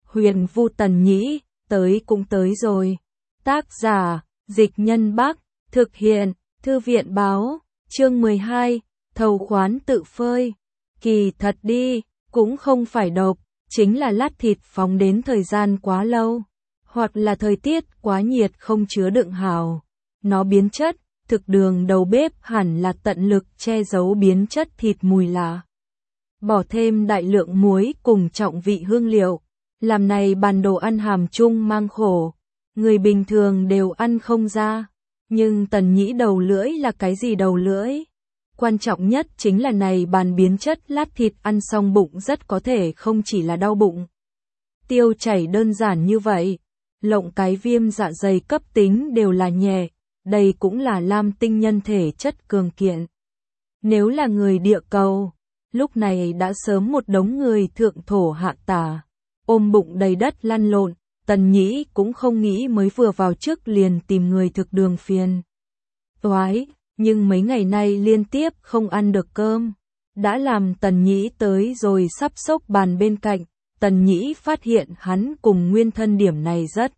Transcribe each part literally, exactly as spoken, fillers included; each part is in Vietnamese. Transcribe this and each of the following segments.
Huyền Vu Tần Nhĩ, tới cũng tới rồi. Tác giả, Dịch Nhân Bắc, thực hiện, Thư viện Báo, chương mười hai, thầu khoán tự phơi. Kỳ thật đi, cũng không phải độc, chính là lát thịt phóng đến thời gian quá lâu, hoặc là thời tiết quá nhiệt không chứa đựng hảo. Nó biến chất, thực đường đầu bếp hẳn là tận lực che giấu biến chất thịt mùi lạ. Bỏ thêm đại lượng muối cùng trọng vị hương liệu, làm này bàn đồ ăn hàm chung mang khổ. Người bình thường đều ăn không ra, nhưng Tần Nhĩ đầu lưỡi là cái gì đầu lưỡi? Quan trọng nhất chính là này bàn biến chất lát thịt ăn xong bụng rất có thể không chỉ là đau bụng, tiêu chảy đơn giản như vậy, lộng cái viêm dạ dày cấp tính đều là nhẹ, đây cũng là lam tinh nhân thể chất cường kiện. Nếu là người địa cầu, lúc này đã sớm một đống người thượng thổ hạ tả, ôm bụng đầy đất lăn lộn. Tần Nhĩ cũng không nghĩ mới vừa vào trước liền tìm người thực đường phiền toái, nhưng mấy ngày nay liên tiếp không ăn được cơm, đã làm Tần Nhĩ tới rồi sắp xốc bàn bên cạnh. Tần Nhĩ phát hiện hắn cùng Nguyên Thân điểm này rất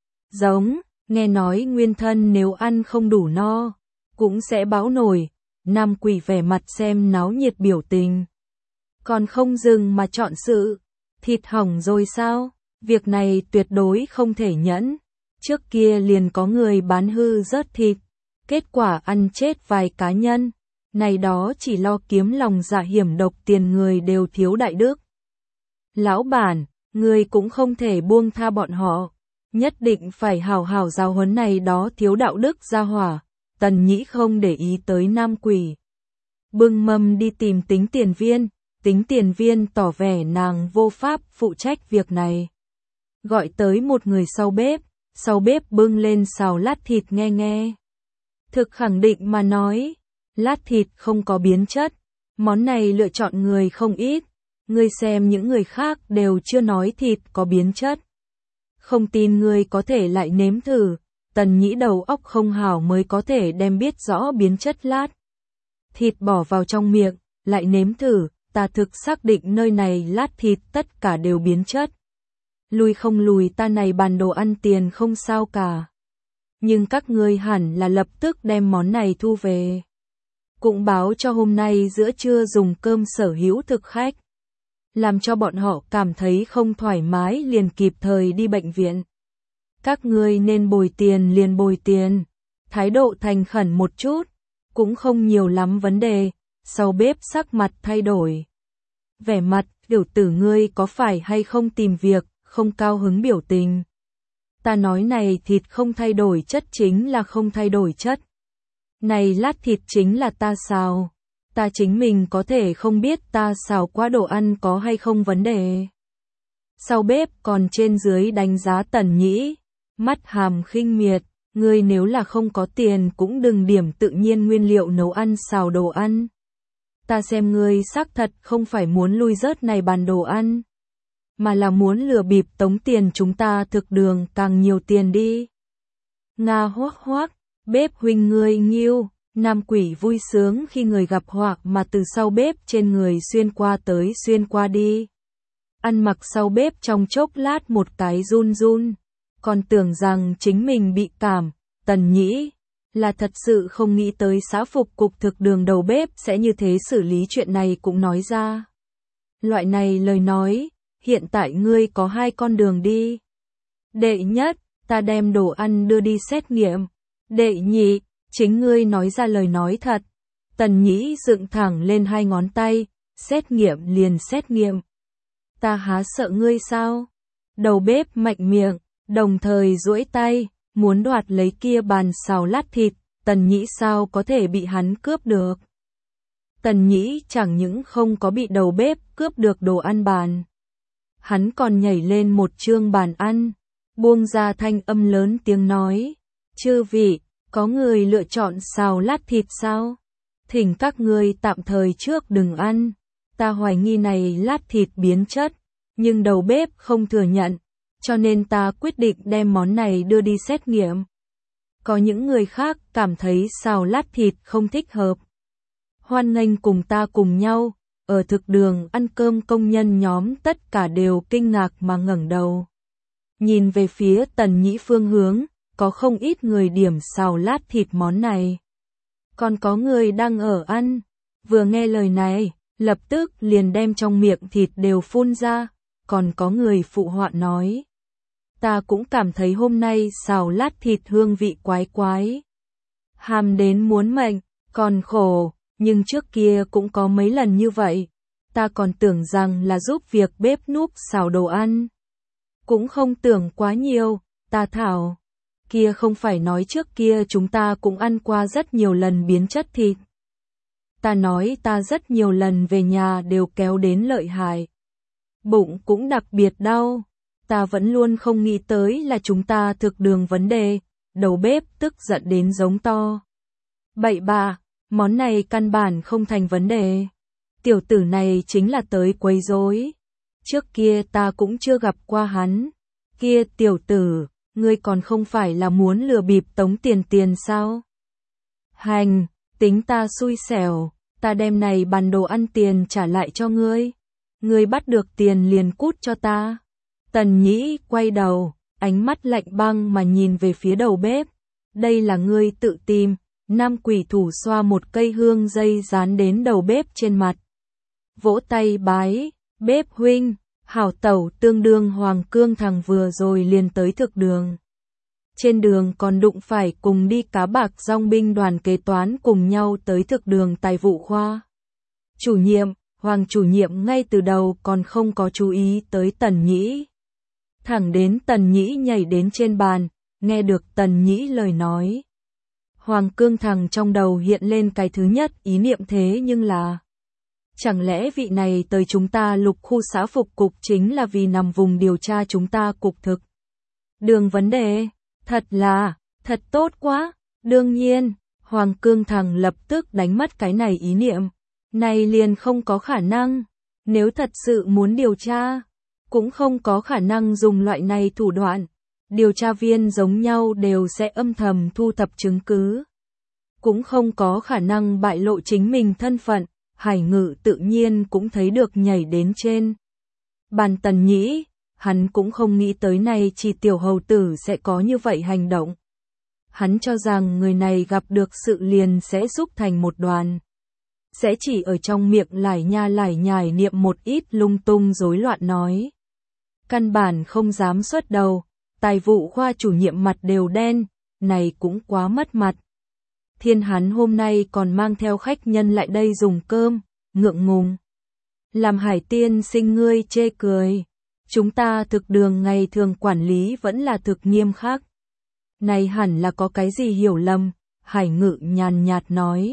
giống, nghe nói Nguyên Thân nếu ăn không đủ no, cũng sẽ báo nổi. Nam Quỷ vẻ mặt xem náo nhiệt biểu tình, còn không dừng mà chọn sự, thịt hỏng rồi sao? Việc này tuyệt đối không thể nhẫn. Trước kia liền có người bán hư rớt thịt, kết quả ăn chết vài cá nhân. Này đó chỉ lo kiếm lòng dạ hiểm độc tiền người đều thiếu đại đức. Lão bản, người cũng không thể buông tha bọn họ, nhất định phải hào hào giáo huấn này đó thiếu đạo đức gia hỏa. Tần Nhĩ không để ý tới Nam Quỷ, bưng mâm đi tìm Tính Tiền Viên. Tính Tiền Viên tỏ vẻ nàng vô pháp phụ trách việc này, gọi tới một người sau bếp, sau bếp bưng lên xào lát thịt nghe nghe. Thực khẳng định mà nói, lát thịt không có biến chất, món này lựa chọn người không ít, ngươi xem những người khác đều chưa nói thịt có biến chất. Không tin ngươi có thể lại nếm thử. Tần Nhĩ đầu óc không hảo mới có thể đem biết rõ biến chất lát thịt bỏ vào trong miệng, lại nếm thử, ta thực xác định nơi này lát thịt tất cả đều biến chất. Lùi không lùi ta này bàn đồ ăn tiền không sao cả. Nhưng các ngươi hẳn là lập tức đem món này thu về, cũng báo cho hôm nay giữa trưa dùng cơm sở hữu thực khách, làm cho bọn họ cảm thấy không thoải mái liền kịp thời đi bệnh viện. Các ngươi nên bồi tiền liền bồi tiền, thái độ thành khẩn một chút, cũng không nhiều lắm vấn đề. Sau bếp sắc mặt thay đổi, vẻ mặt, tiểu tử ngươi có phải hay không tìm việc, không cao hứng biểu tình. Ta nói này thịt không thay đổi chất chính là không thay đổi chất. Này lát thịt chính là ta xào, ta chính mình có thể không biết ta xào qua đồ ăn có hay không vấn đề. Sau bếp còn trên dưới đánh giá Tần Nhĩ, mắt hàm khinh miệt, ngươi nếu là không có tiền cũng đừng điểm tự nhiên nguyên liệu nấu ăn xào đồ ăn. Ta xem ngươi xác thật không phải muốn lui rớt này bàn đồ ăn, mà là muốn lừa bịp tống tiền chúng ta thực đường càng nhiều tiền đi. Nga hoác hoác, bếp huynh ngươi nghiêu. Nam Quỷ vui sướng khi người gặp họa mà từ sau bếp trên người xuyên qua tới xuyên qua đi. Ăn mặc sau bếp trong chốc lát một cái run run, còn tưởng rằng chính mình bị cảm. Tần Nhĩ là thật sự không nghĩ tới xã phục cục thực đường đầu bếp sẽ như thế xử lý chuyện này cũng nói ra. Loại này lời nói, hiện tại ngươi có hai con đường đi. Đệ nhất, ta đem đồ ăn đưa đi xét nghiệm. Đệ nhị, chính ngươi nói ra lời nói thật. Tần Nhĩ dựng thẳng lên hai ngón tay, xét nghiệm liền xét nghiệm. Ta há sợ ngươi sao? Đầu bếp mạnh miệng, đồng thời duỗi tay, muốn đoạt lấy kia bàn xào lát thịt. Tần Nhĩ sao có thể bị hắn cướp được? Tần Nhĩ chẳng những không có bị đầu bếp cướp được đồ ăn bàn, hắn còn nhảy lên một chương bàn ăn, buông ra thanh âm lớn tiếng nói, chư vị, có người lựa chọn xào lát thịt sao? Thỉnh các ngươi tạm thời trước đừng ăn, ta hoài nghi này lát thịt biến chất, nhưng đầu bếp không thừa nhận, cho nên ta quyết định đem món này đưa đi xét nghiệm. Có những người khác cảm thấy xào lát thịt không thích hợp, hoan nghênh cùng ta cùng nhau, ở thực đường ăn cơm công nhân nhóm tất cả đều kinh ngạc mà ngẩng đầu. Nhìn về phía Tần Nhĩ phương hướng, có không ít người điểm xào lát thịt món này. Còn có người đang ở ăn, vừa nghe lời này, lập tức liền đem trong miệng thịt đều phun ra, còn có người phụ họa nói. Ta cũng cảm thấy hôm nay xào lát thịt hương vị quái quái. Hàm đến muốn mệnh, còn khổ, nhưng trước kia cũng có mấy lần như vậy. Ta còn tưởng rằng là giúp việc bếp núc xào đồ ăn. Cũng không tưởng quá nhiều, ta thảo. Kia không phải nói trước kia chúng ta cũng ăn qua rất nhiều lần biến chất thịt. Ta nói ta rất nhiều lần về nhà đều kéo đến lợi hại. Bụng cũng đặc biệt đau. Ta vẫn luôn không nghĩ tới là chúng ta thực đường vấn đề. Đầu bếp tức giận đến giống to. Bậy bạ, món này căn bản không thành vấn đề. Tiểu tử này chính là tới quấy rối. Trước kia ta cũng chưa gặp qua hắn. Kia tiểu tử, ngươi còn không phải là muốn lừa bịp tống tiền tiền sao? Hành, tính ta xui xẻo, ta đem này bàn đồ ăn tiền trả lại cho ngươi. Ngươi bắt được tiền liền cút cho ta. Tần Nhĩ quay đầu, ánh mắt lạnh băng mà nhìn về phía đầu bếp. Đây là ngươi tự tìm. Nam quỷ thủ xoa một cây hương dây dán đến đầu bếp trên mặt. Vỗ tay bái, bếp huynh, hảo tẩu tương đương Hoàng Cương thằng vừa rồi liền tới thực đường. Trên đường còn đụng phải cùng đi cá bạc dòng binh đoàn kế toán cùng nhau tới thực đường tài vụ khoa. Chủ nhiệm, Hoàng chủ nhiệm ngay từ đầu còn không có chú ý tới Tần Nhĩ. Thẳng đến Tần Nhĩ nhảy đến trên bàn, nghe được Tần Nhĩ lời nói. Hoàng Cương thằng trong đầu hiện lên cái thứ nhất ý niệm thế nhưng là chẳng lẽ vị này tới chúng ta lục khu xã phục cục chính là vì nằm vùng điều tra chúng ta cục thực đường vấn đề, thật là, thật tốt quá, đương nhiên, Hoàng Cương thằng lập tức đánh mất cái này ý niệm, này liền không có khả năng, nếu thật sự muốn điều tra, cũng không có khả năng dùng loại này thủ đoạn. Điều tra viên giống nhau đều sẽ âm thầm thu thập chứng cứ. Cũng không có khả năng bại lộ chính mình thân phận, Hải Ngự tự nhiên cũng thấy được nhảy đến trên. Bàn Tần Nhĩ, hắn cũng không nghĩ tới này chỉ tiểu hầu tử sẽ có như vậy hành động. Hắn cho rằng người này gặp được sự liền sẽ xúc thành một đoàn. Sẽ chỉ ở trong miệng lải nha lải nhải niệm một ít lung tung rối loạn nói. Căn bản không dám xuất đầu. Tài vụ khoa chủ nhiệm mặt đều đen, này cũng quá mất mặt. Thiên hắn hôm nay còn mang theo khách nhân lại đây dùng cơm, ngượng ngùng. Làm Hải tiên sinh ngươi chê cười. Chúng ta thực đường ngày thường quản lý vẫn là thực nghiêm khắc. Này hẳn là có cái gì hiểu lầm, Hải Ngự nhàn nhạt nói.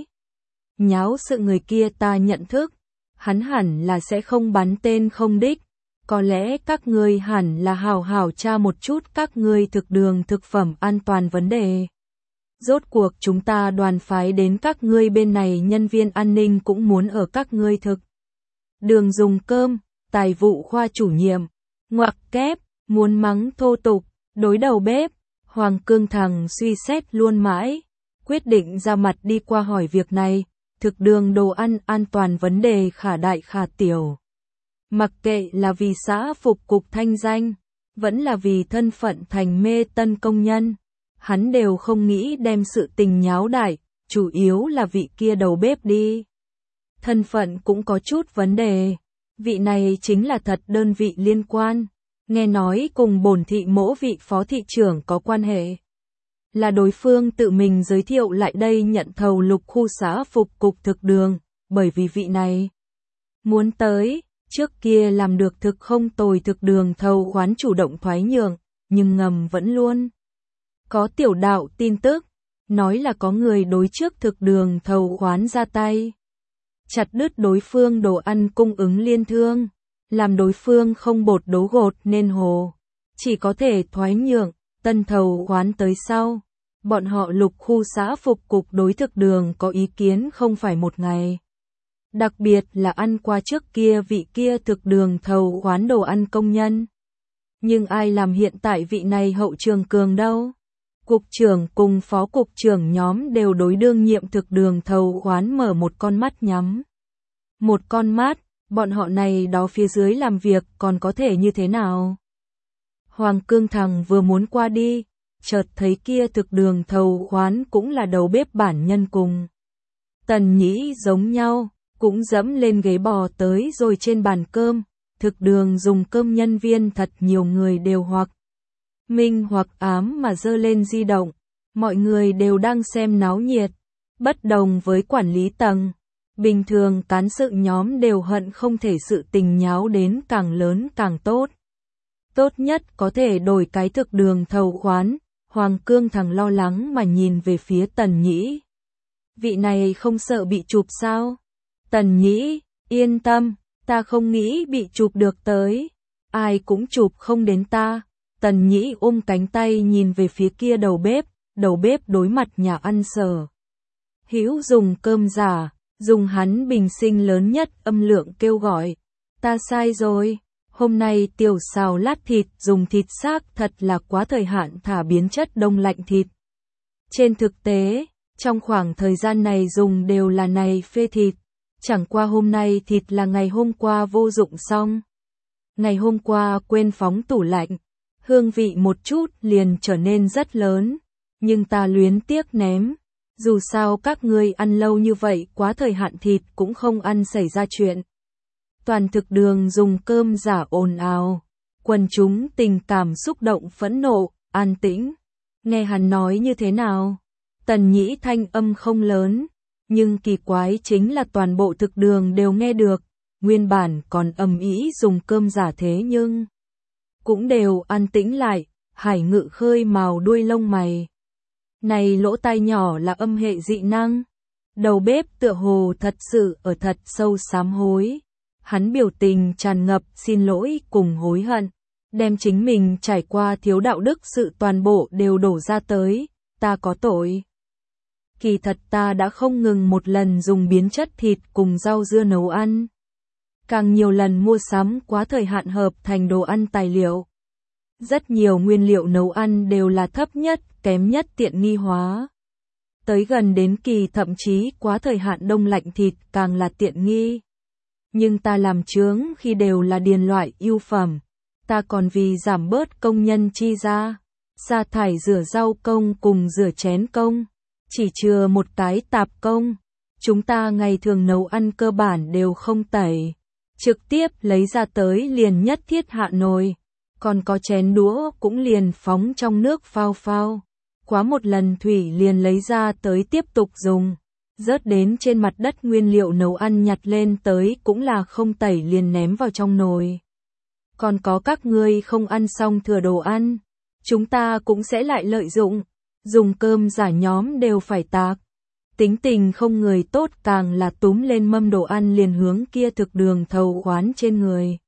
Nháo sự người kia ta nhận thức, hắn hẳn là sẽ không bắn tên không đích. Có lẽ các ngươi hẳn là hào hào tra một chút các ngươi thực đường thực phẩm an toàn vấn đề. Rốt cuộc chúng ta đoàn phái đến các ngươi bên này nhân viên an ninh cũng muốn ở các ngươi thực đường dùng cơm, tài vụ khoa chủ nhiệm, ngoặc kép, muốn mắng thô tục, đối đầu bếp, Hoàng Cương thằng suy xét luôn mãi, quyết định ra mặt đi qua hỏi việc này, thực đường đồ ăn an toàn vấn đề khả đại khả tiểu. Mặc kệ là vì xã phục cục thanh danh, vẫn là vì thân phận thành mê tân công nhân, hắn đều không nghĩ đem sự tình nháo đại, chủ yếu là vị kia đầu bếp đi. Thân phận cũng có chút vấn đề, vị này chính là thật đơn vị liên quan, nghe nói cùng bổn thị mỗ vị phó thị trưởng có quan hệ. Là đối phương tự mình giới thiệu lại đây nhận thầu lục khu xã phục cục thực đường, bởi vì vị này muốn tới. Trước kia làm được thực không tồi thực đường thầu khoán chủ động thoái nhượng, nhưng ngầm vẫn luôn có tiểu đạo tin tức, nói là có người đối trước thực đường thầu khoán ra tay. Chặt đứt đối phương đồ ăn cung ứng liên thương, làm đối phương không bột đấu gột nên hồ. Chỉ có thể thoái nhượng, tân thầu khoán tới sau. Bọn họ lục khu xã phục cục đối thực đường có ý kiến không phải một ngày. Đặc biệt là ăn qua trước kia vị kia thực đường thầu khoán đồ ăn công nhân. Nhưng ai làm hiện tại vị này hậu trường cường đâu? Cục trưởng cùng phó cục trưởng nhóm đều đối đương nhiệm thực đường thầu khoán mở một con mắt nhắm. Một con mắt, Bọn họ này đó phía dưới làm việc còn có thể như thế nào? Hoàng Cương Thằng vừa muốn qua đi, chợt thấy kia thực đường thầu khoán cũng là đầu bếp bản nhân cùng. Tần Nhĩ giống nhau, cũng dẫm lên ghế bò tới rồi trên bàn cơm, thực đường dùng cơm nhân viên thật nhiều người đều hoặc minh hoặc ám mà giơ lên di động, mọi người đều đang xem náo nhiệt, bất đồng với quản lý tầng. Bình thường cán sự nhóm đều hận không thể sự tình nháo đến càng lớn càng tốt. Tốt nhất có thể đổi cái thực đường thầu khoán, Hoàng Cương Thằng lo lắng mà nhìn về phía Tần Nhĩ. Vị này không sợ bị chụp sao? Tần Nhĩ, yên tâm, ta không nghĩ bị chụp được tới. Ai cũng chụp không đến ta. Tần Nhĩ ôm cánh tay nhìn về phía kia đầu bếp, đầu bếp đối mặt nhà ăn Sở Hữu dùng cơm giả, dùng hắn bình sinh lớn nhất âm lượng kêu gọi. Ta sai rồi, hôm nay tiểu xào lát thịt dùng thịt xác thật là quá thời hạn thả biến chất đông lạnh thịt. Trên thực tế, trong khoảng thời gian này dùng đều là này phê thịt, chẳng qua hôm nay thịt là ngày hôm qua vô dụng xong. Ngày hôm qua quên phóng tủ lạnh, hương vị một chút liền trở nên rất lớn, nhưng ta luyến tiếc ném. Dù sao các ngươi ăn lâu như vậy quá thời hạn thịt cũng không ăn xảy ra chuyện. Toàn thực đường dùng cơm giả ồn ào, quần chúng tình cảm xúc động phẫn nộ, an tĩnh. Nghe hắn nói như thế nào? Tần Nhĩ thanh âm không lớn, nhưng kỳ quái chính là toàn bộ thực đường đều nghe được, nguyên bản còn ầm ĩ dùng cơm giả thế nhưng cũng đều an tĩnh lại, Hải Ngự khơi màu đuôi lông mày. Này lỗ tai nhỏ là âm hệ dị năng. Đầu bếp tựa hồ thật sự ở thật sâu sám hối. Hắn biểu tình tràn ngập xin lỗi cùng hối hận, đem chính mình trải qua thiếu đạo đức sự toàn bộ đều đổ ra tới, ta có tội. Kỳ thật ta đã không ngừng một lần dùng biến chất thịt cùng rau dưa nấu ăn. Càng nhiều lần mua sắm quá thời hạn hợp thành đồ ăn tài liệu. Rất nhiều nguyên liệu nấu ăn đều là thấp nhất, kém nhất tiện nghi hóa. Tới gần đến kỳ thậm chí quá thời hạn đông lạnh thịt càng là tiện nghi. Nhưng ta làm chướng khi đều là điền loại ưu phẩm. Ta còn vì giảm bớt công nhân chi ra, sa thải rửa rau công cùng rửa chén công. Chỉ chừa một cái tạp công. Chúng ta ngày thường nấu ăn cơ bản đều không tẩy. Trực tiếp lấy ra tới liền nhất thiết hạ nồi. Còn có chén đũa cũng liền phóng trong nước phao phao. Quá một lần thủy liền lấy ra tới tiếp tục dùng. Rớt đến trên mặt đất nguyên liệu nấu ăn nhặt lên tới cũng là không tẩy liền ném vào trong nồi. Còn có các ngươi không ăn xong thừa đồ ăn. Chúng ta cũng sẽ lại lợi dụng. Dùng cơm giả nhóm đều phải tạc. Tính tình không người tốt càng là túm lên mâm đồ ăn liền hướng kia thực đường thầu khoán trên người.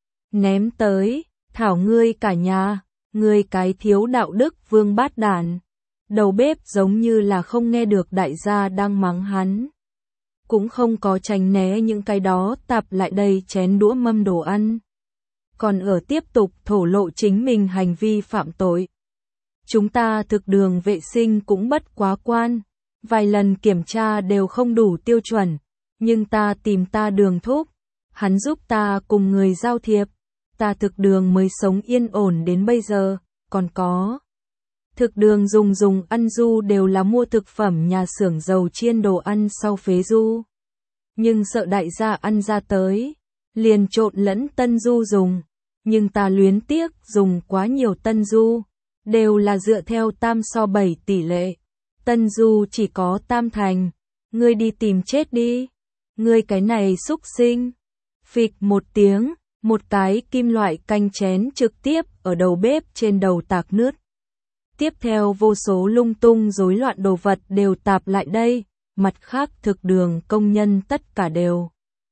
Ném tới, thảo ngươi cả nhà, ngươi cái thiếu đạo đức vương bát đản. Đầu bếp giống như là không nghe được đại gia đang mắng hắn. Cũng không có tránh né những cái đó tạp lại đây chén đũa mâm đồ ăn. Còn ở tiếp tục thổ lộ chính mình hành vi phạm tội. Chúng ta thực đường vệ sinh cũng bất quá quan, vài lần kiểm tra đều không đủ tiêu chuẩn, nhưng ta tìm ta đường thúc, hắn giúp ta cùng người giao thiệp, ta thực đường mới sống yên ổn đến bây giờ, còn có. Thực đường dùng dùng ăn du đều là mua thực phẩm nhà xưởng dầu chiên đồ ăn sau phế du. Nhưng sợ đại gia ăn ra tới, liền trộn lẫn tân du dùng, nhưng ta luyến tiếc dùng quá nhiều tân du. Đều là dựa theo tam so bảy tỷ lệ. Tân du chỉ có tam thành. Ngươi đi tìm chết đi. Ngươi cái này xúc sinh. Phịch một tiếng, một cái kim loại canh chén trực tiếp ở đầu bếp trên đầu tạc nứt. Tiếp theo vô số lung tung rối loạn đồ vật đều tạp lại đây. Mặt khác thực đường công nhân tất cả đều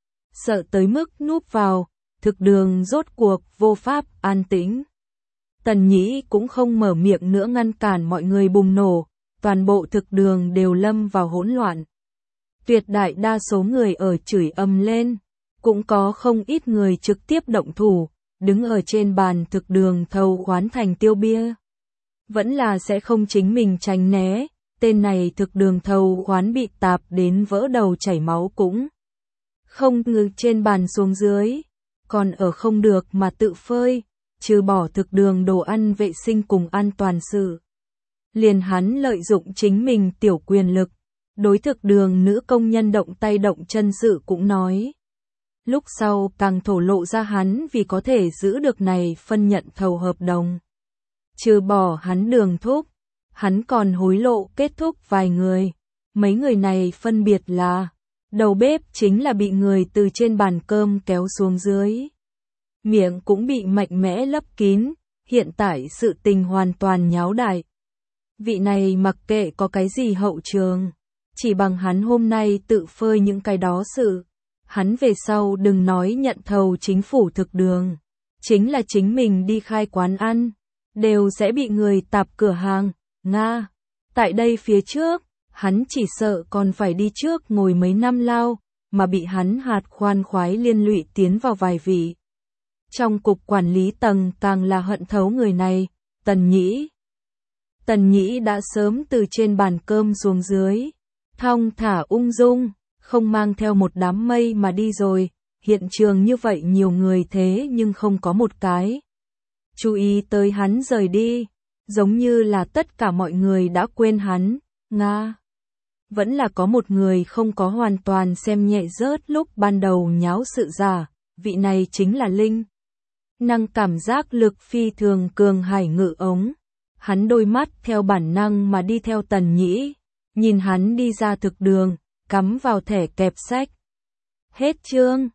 sợ tới mức núp vào. Thực đường rốt cuộc vô pháp an tĩnh. Tần Nhĩ cũng không mở miệng nữa ngăn cản mọi người bùng nổ, toàn bộ thực đường đều lâm vào hỗn loạn. Tuyệt đại đa số người ở chửi ầm lên, cũng có không ít người trực tiếp động thủ, đứng ở trên bàn thực đường thầu khoán thành tiêu bia. Vẫn là sẽ không chính mình tránh né, tên này thực đường thầu khoán bị tạp đến vỡ đầu chảy máu cũng không ngừng trên bàn xuống dưới, còn ở không được mà tự phơi, trừ bỏ thực đường đồ ăn vệ sinh cùng an toàn sự. Liền hắn lợi dụng chính mình tiểu quyền lực, đối thực đường nữ công nhân động tay động chân sự cũng nói. Lúc sau càng thổ lộ ra hắn vì có thể giữ được này phân nhận thầu hợp đồng. Trừ bỏ hắn đường thúc, hắn còn hối lộ kết thúc vài người. Mấy người này phân biệt là, đầu bếp chính là bị người từ trên bàn cơm kéo xuống dưới. Miệng cũng bị mạnh mẽ lấp kín, hiện tại sự tình hoàn toàn nháo đại. Vị này mặc kệ có cái gì hậu trường, chỉ bằng hắn hôm nay tự phơi những cái đó sự. Hắn về sau đừng nói nhận thầu chính phủ thực đường, chính là chính mình đi khai quán ăn, đều sẽ bị người tạp cửa hàng, Nga. Tại đây phía trước, hắn chỉ sợ còn phải đi trước ngồi mấy năm lao, mà bị hắn hạt khoan khoái liên lụy tiến vào vài vị. Trong cục quản lý tầng càng là hận thấu người này, Tần Nhĩ. Tần Nhĩ đã sớm từ trên bàn cơm xuống dưới, thong thả ung dung, không mang theo một đám mây mà đi rồi, hiện trường như vậy nhiều người thế nhưng không có một cái. Chú ý tới hắn rời đi, giống như là tất cả mọi người đã quên hắn, Nga. Vẫn là có một người không có hoàn toàn xem nhẹ rớt lúc ban đầu nháo sự giả, vị này chính là Linh. Năng cảm giác lực phi thường cường hải ngự ống. Hắn đôi mắt theo bản năng mà đi theo Tần Nhĩ, nhìn hắn đi ra thực đường, cắm vào thẻ kẹp sách. Hết chương.